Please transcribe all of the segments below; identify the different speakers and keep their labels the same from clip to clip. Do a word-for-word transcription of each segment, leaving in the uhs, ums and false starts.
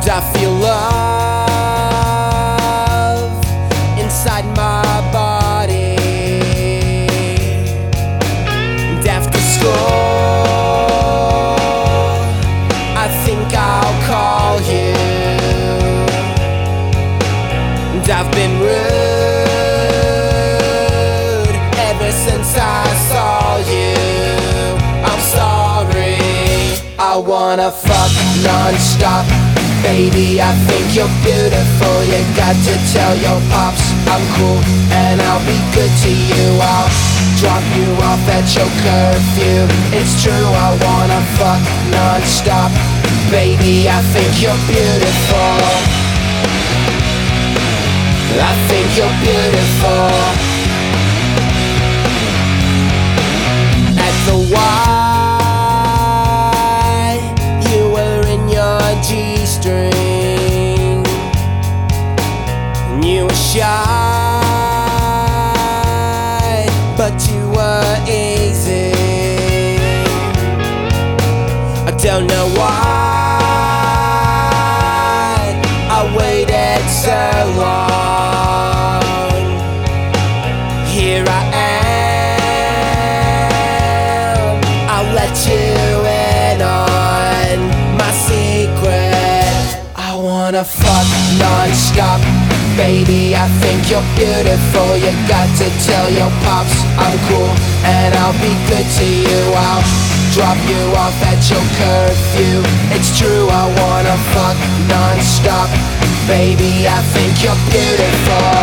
Speaker 1: I feel love inside my body. And after school, I think I'll call you. And I've been rude ever since I saw you. I'm sorry. I wanna fuck non-stop. Baby, I think you're beautiful. You got to tell your pops I'm cool and I'll be good to you. I'll drop you off at your curfew. It's true, I wanna fuck non-stop. Baby, I think you're beautiful. I think you're beautiful. At the Y, you were in your G-string, and you were shy, but you were easy. I don't know why I waited so long. Here I am, I'll let you in on my secret. I wanna fuck non-stop. Baby, I think you're beautiful. You got to tell your pops I'm cool and I'll be good to you. I'll drop you off at your curfew. It's true, I wanna fuck non-stop. Baby, I think you're beautiful.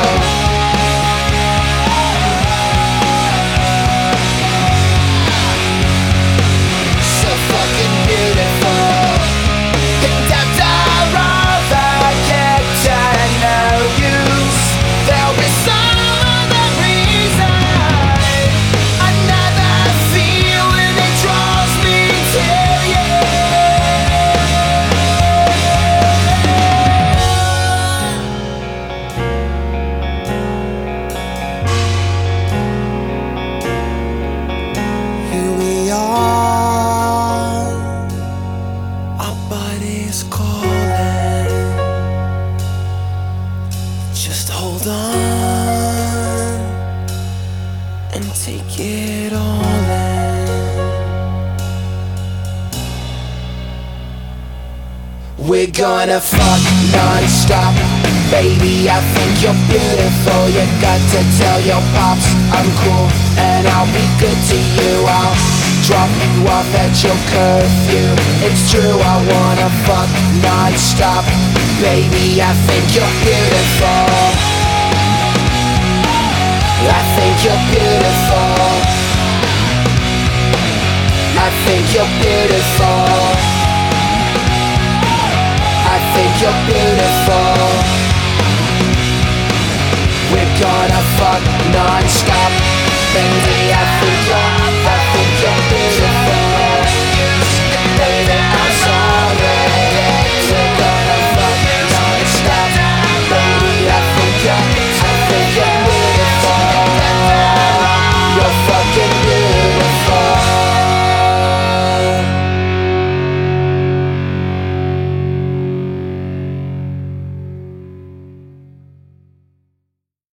Speaker 1: Just hold on and take it all in. We're gonna fuck non-stop. Baby, I think you're beautiful. You got to tell your pops I'm cool and I'll be good to you. I'll drop you off at your curfew. It's true, I wanna fuck non-stop. Baby, I think you're beautiful. I think you're beautiful. I think you're beautiful. I think you're beautiful. We're gonna fuck non-stop. Baby, I think you're